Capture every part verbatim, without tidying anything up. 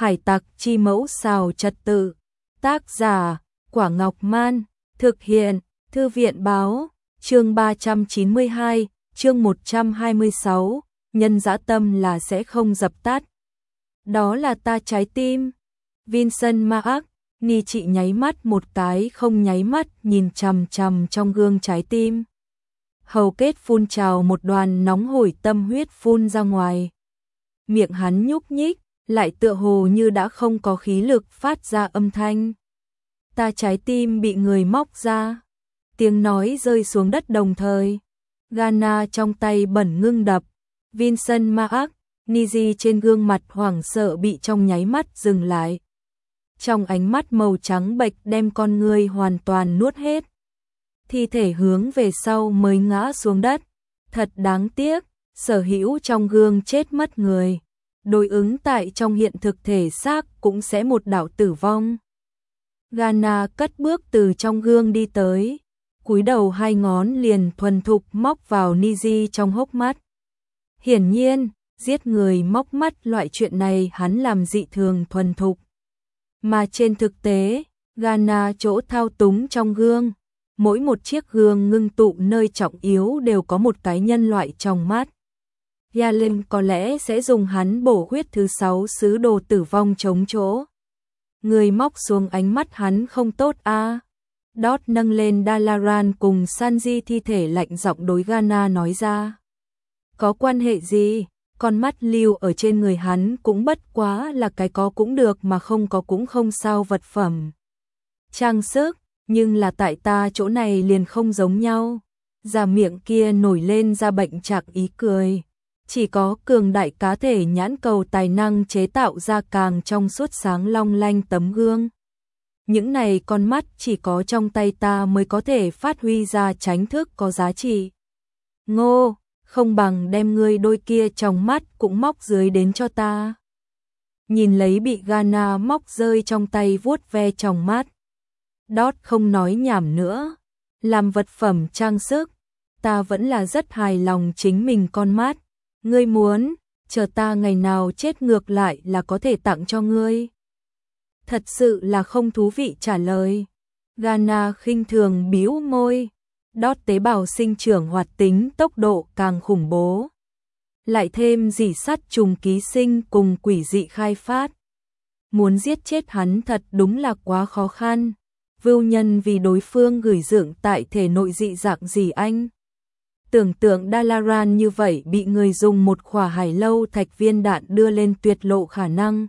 Hải tặc chi mẫu xào trật tự. Tác giả, Quả Ngọc Man. Thực hiện, Thư viện báo. Chương ba trăm chín mươi hai, chương một trăm hai mươi sáu. Nhân dã tâm là sẽ không dập tắt. Đó là ta trái tim. Vincent Mark, Ni chị nháy mắt một cái không nháy mắt nhìn chằm chằm trong gương trái tim. Hầu kết phun trào một đoàn nóng hổi tâm huyết phun ra ngoài. Miệng hắn nhúc nhích, lại tựa hồ như đã không có khí lực phát ra âm thanh. Ta trái tim bị người móc ra. Tiếng nói rơi xuống đất đồng thời. Ghana trong tay bẩn ngưng đập. Vincent Mark, Niji trên gương mặt hoảng sợ bị trong nháy mắt dừng lại. Trong ánh mắt màu trắng bệch đem con người hoàn toàn nuốt hết. Thi thể hướng về sau mới ngã xuống đất. Thật đáng tiếc, sở hữu trong gương chết mất người. Đối ứng tại trong hiện thực thể xác cũng sẽ một đạo tử vong. Ghana cất bước từ trong gương đi tới. Cúi đầu hai ngón liền thuần thục móc vào Niji trong hốc mắt. Hiển nhiên, giết người móc mắt loại chuyện này hắn làm dị thường thuần thục. Mà trên thực tế, Ghana chỗ thao túng trong gương, mỗi một chiếc gương ngưng tụ nơi trọng yếu đều có một cái nhân loại trong mắt. Yalen có lẽ sẽ dùng hắn bổ huyết thứ sáu sứ đồ tử vong chống chỗ. Người móc xuống ánh mắt hắn không tốt a. À. Dot nâng lên Dalaran cùng Sanji thi thể lạnh giọng đối Ghana nói ra. Có quan hệ gì? Con mắt lưu ở trên người hắn cũng bất quá là cái có cũng được mà không có cũng không sao vật phẩm. Trang sức, nhưng là tại ta chỗ này liền không giống nhau. Già miệng kia nổi lên ra bệnh trạng ý cười. Chỉ có cường đại cá thể nhãn cầu tài năng chế tạo ra càng trong suốt sáng long lanh tấm gương. Những này con mắt chỉ có trong tay ta mới có thể phát huy ra tránh thức có giá trị. Ngô, không bằng đem ngươi đôi kia trong mắt cũng móc dưới đến cho ta. Nhìn lấy bị Ghana móc rơi trong tay vuốt ve trong mắt. Dot không nói nhảm nữa. Làm vật phẩm trang sức, ta vẫn là rất hài lòng chính mình con mắt. Ngươi muốn, chờ ta ngày nào chết ngược lại là có thể tặng cho ngươi. Thật sự là không thú vị trả lời. Ghana khinh thường bĩu môi. Đót tế bào sinh trưởng hoạt tính tốc độ càng khủng bố. Lại thêm dỉ sắt trùng ký sinh cùng quỷ dị khai phát. Muốn giết chết hắn thật đúng là quá khó khăn. Vưu nhân vì đối phương gửi dưỡng tại thể nội dị dạng gì anh. Tưởng tượng Dalaran như vậy bị người dùng một khỏa hải lâu thạch viên đạn đưa lên tuyệt lộ khả năng.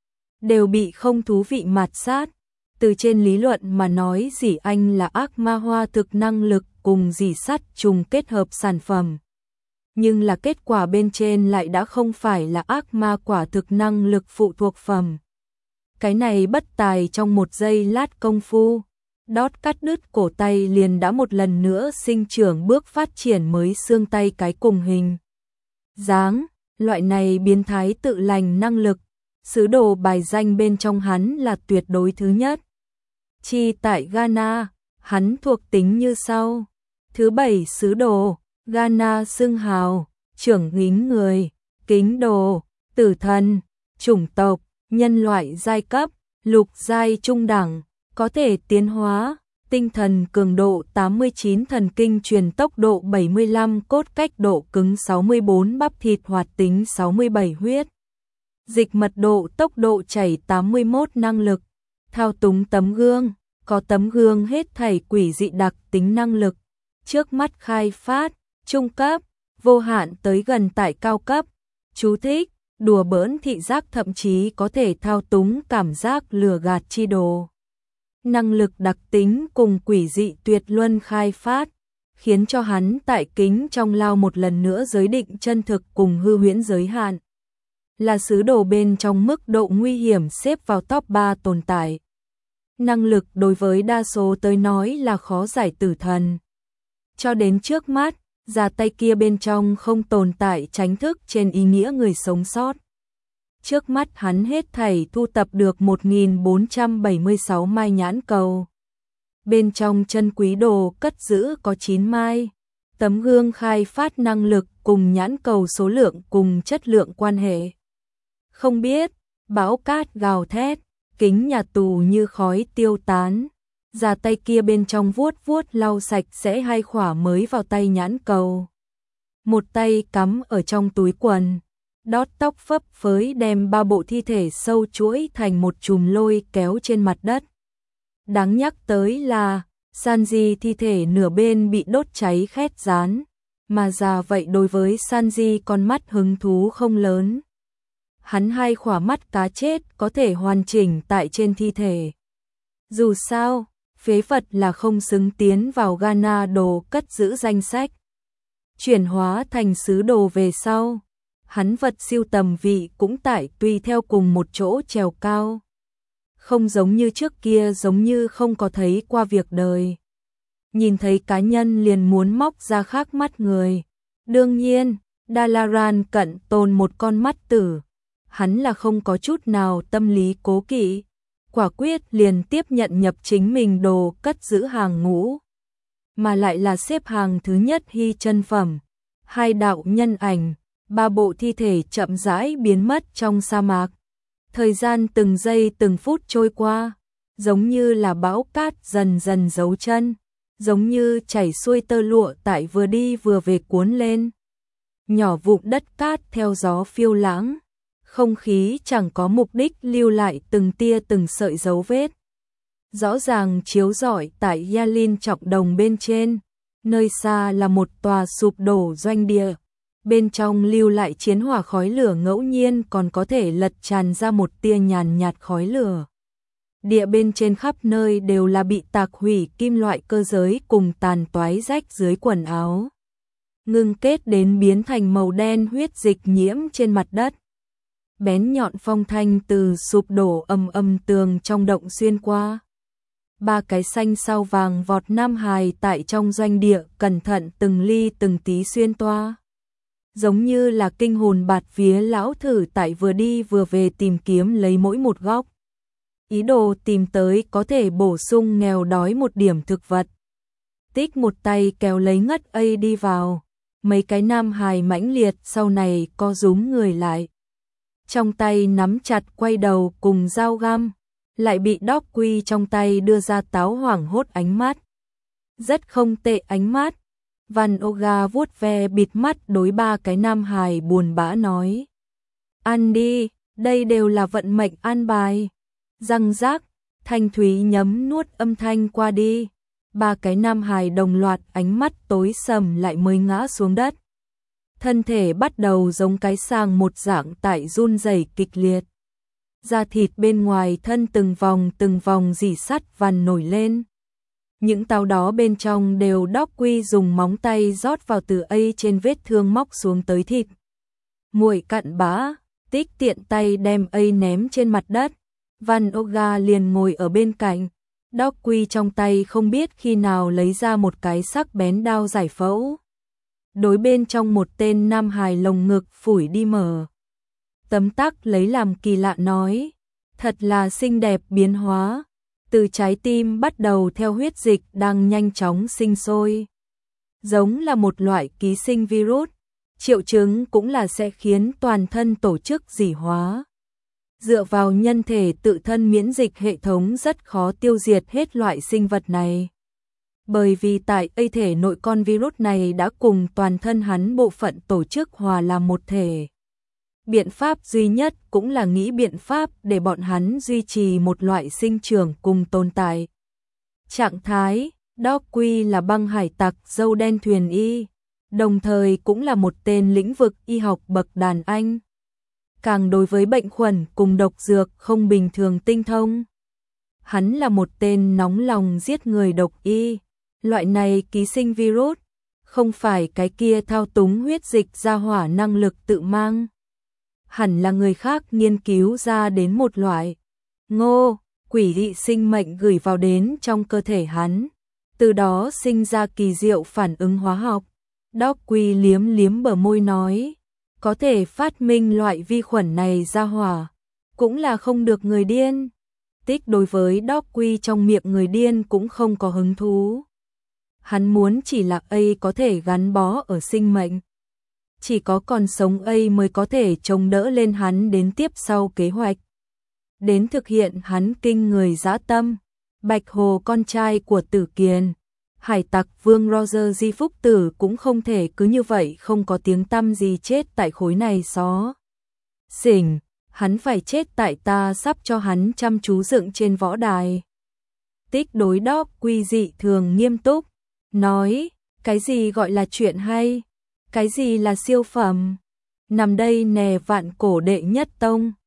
Đều bị không thú vị mạt sát. Từ trên lý luận mà nói dỉ anh là ác ma hoa thực năng lực cùng dỉ sắt trùng kết hợp sản phẩm. Nhưng là kết quả bên trên lại đã không phải là ác ma quả thực năng lực phụ thuộc phẩm. Cái này bất tài trong một giây lát công phu. Đót cắt đứt cổ tay liền đã một lần nữa sinh trưởng bước phát triển mới xương tay cái cùng hình. Dáng, loại này biến thái tự lành năng lực. Sứ đồ bài danh bên trong hắn là tuyệt đối thứ nhất. Chi tại Ghana, hắn thuộc tính như sau. Thứ bảy sứ đồ, Ghana xưng hào, trưởng gính người, kính đồ, tử thần, chủng tộc, nhân loại giai cấp, lục giai trung đẳng, có thể tiến hóa, tinh thần cường độ tám mươi chín, thần kinh truyền tốc độ bảy mươi lăm, cốt cách độ cứng sáu mươi bốn, bắp thịt hoạt tính sáu mươi bảy, huyết dịch mật độ tốc độ chảy tám mươi mốt, năng lực thao túng tấm gương, có tấm gương hết thảy quỷ dị đặc tính năng lực, trước mắt khai phát, trung cấp, vô hạn tới gần tại cao cấp, chú thích, đùa bỡn thị giác thậm chí có thể thao túng cảm giác lừa gạt chi đồ. Năng lực đặc tính cùng quỷ dị tuyệt luân khai phát, khiến cho hắn tại kính trong lao một lần nữa giới định chân thực cùng hư huyễn giới hạn. Là sứ đồ bên trong mức độ nguy hiểm xếp vào top ba tồn tại. Năng lực đối với đa số tới nói là khó giải tử thần. Cho đến trước mắt, ra tay kia bên trong không tồn tại tránh thức trên ý nghĩa người sống sót. Trước mắt hắn hết thảy thu tập được một nghìn bốn trăm bảy mươi sáu mai nhãn cầu. Bên trong chân quý đồ cất giữ có chín mai. Tấm gương khai phát năng lực cùng nhãn cầu số lượng cùng chất lượng quan hệ. Không biết, Bão cát gào thét, kính nhà tù như khói tiêu tán. Ra tay kia bên trong vuốt vuốt lau sạch sẽ hai khỏa mới vào tay nhãn cầu. Một tay cắm ở trong túi quần, đót tóc phấp phới đem ba bộ thi thể sâu chuỗi thành một chùm lôi kéo trên mặt đất. Đáng nhắc tới là, Sanji thi thể nửa bên bị đốt cháy khét rán, mà già vậy đối với Sanji con mắt hứng thú không lớn. Hắn hai khỏa mắt cá chết có thể hoàn chỉnh tại trên thi thể. Dù sao, phế vật là không xứng tiến vào Ghana đồ cất giữ danh sách. Chuyển hóa thành sứ đồ về sau, hắn vật siêu tầm vị cũng tại tùy theo cùng một chỗ trèo cao. Không giống như trước kia, giống như không có thấy qua việc đời. Nhìn thấy cá nhân liền muốn móc ra khác mắt người. Đương nhiên, Dalaran cận tồn một con mắt tử. Hắn là không có chút nào tâm lý cố kỵ. Quả quyết liền tiếp nhận nhập chính mình đồ cất giữ hàng ngũ. Mà lại là xếp hàng thứ nhất hy chân phẩm. Hai đạo nhân ảnh, ba bộ thi thể chậm rãi biến mất trong sa mạc. Thời gian từng giây từng phút trôi qua, giống như là bão cát dần dần giấu chân, giống như chảy xuôi tơ lụa tại vừa đi vừa về cuốn lên. Nhỏ vụn đất cát theo gió phiêu lãng, không khí chẳng có mục đích lưu lại từng tia từng sợi dấu vết. Rõ ràng chiếu rọi tại Yalin trọng đồng bên trên, nơi xa là một tòa sụp đổ doanh địa. Bên trong lưu lại chiến hỏa khói lửa ngẫu nhiên còn có thể lật tràn ra một tia nhàn nhạt khói lửa. Địa bên trên khắp nơi đều là bị tạc hủy kim loại cơ giới cùng tàn toái rách dưới quần áo. Ngưng kết đến biến thành màu đen huyết dịch nhiễm trên mặt đất. Bén nhọn phong thanh từ sụp đổ ầm ầm tường trong động xuyên qua. Ba cái xanh sao vàng vọt nam hài tại trong doanh địa cẩn thận từng ly từng tí xuyên toa. Giống như là kinh hồn bạt vía lão thử tại vừa đi vừa về tìm kiếm lấy mỗi một góc. Ý đồ tìm tới có thể bổ sung nghèo đói một điểm thực vật. Tích một tay kéo lấy ngất ấy đi vào. Mấy cái nam hài mãnh liệt sau này co rúm người lại. Trong tay nắm chặt quay đầu cùng dao găm. Lại bị Đốc Quy trong tay đưa ra táo hoảng hốt ánh mắt. Rất không tệ ánh mắt. Van Oga vuốt ve bịt mắt đối ba cái nam hài buồn bã nói. Ăn đi, đây đều là vận mệnh an bài. Răng rác, Thanh Thúy nhấm nuốt âm thanh qua đi. Ba cái nam hài đồng loạt ánh mắt tối sầm lại mới ngã xuống đất. Thân thể bắt đầu giống cái sàng một dạng tại run rẩy kịch liệt. Da thịt bên ngoài thân từng vòng từng vòng rỉ sắt vằn nổi lên. Những táo đó bên trong đều Đốc Quy dùng móng tay rót vào từ ấy trên vết thương móc xuống tới thịt. Muội cặn bã, Tích tiện tay đem ấy ném trên mặt đất. Van Oga liền ngồi ở bên cạnh. Đốc Quy trong tay không biết khi nào lấy ra một cái sắc bén đao giải phẫu. Đối bên trong một tên nam hài lồng ngực phủi đi mở. Tấm tắc lấy làm kỳ lạ nói. Thật là xinh đẹp biến hóa. Từ trái tim bắt đầu theo huyết dịch đang nhanh chóng sinh sôi. Giống là một loại ký sinh virus. Triệu chứng cũng là sẽ khiến toàn thân tổ chức dỉ hóa. Dựa vào nhân thể tự thân miễn dịch hệ thống rất khó tiêu diệt hết loại sinh vật này. Bởi vì tại ấy thể nội con virus này đã cùng toàn thân hắn bộ phận tổ chức hòa làm một thể. Biện pháp duy nhất cũng là nghĩ biện pháp để bọn hắn duy trì một loại sinh trưởng cùng tồn tại. Trạng thái, Đốc Quy là băng hải tặc dâu đen thuyền y, đồng thời cũng là một tên lĩnh vực y học bậc đàn anh. Càng đối với bệnh khuẩn cùng độc dược không bình thường tinh thông. Hắn là một tên nóng lòng giết người độc y, loại này ký sinh virus, không phải cái kia thao túng huyết dịch ra hỏa năng lực tự mang. Hẳn là người khác nghiên cứu ra đến một loại ngô, quỷ dị sinh mệnh gửi vào đến trong cơ thể hắn, từ đó sinh ra kỳ diệu phản ứng hóa học. Đốc Quy liếm liếm bờ môi nói, có thể phát minh loại vi khuẩn này ra hỏa, cũng là không được người điên. Tích đối với Đốc Quy trong miệng người điên cũng không có hứng thú. Hắn muốn chỉ là ấy có thể gắn bó ở sinh mệnh. Chỉ có còn sống ấy mới có thể chống đỡ lên hắn đến tiếp sau kế hoạch. đến thực hiện hắn kinh người dã tâm. Bạch Hồ con trai của Tử Kiền, hải tặc vương Roger Di Phúc Tử cũng không thể cứ như vậy không có tiếng tăm gì chết tại khối này xó xỉnh, hắn phải chết tại ta sắp cho hắn chăm chú dựng trên võ đài. Tích đối đốc quy dị thường nghiêm túc, nói, cái gì gọi là chuyện hay, cái gì là siêu phẩm, nằm đây nè vạn cổ đệ nhất tông.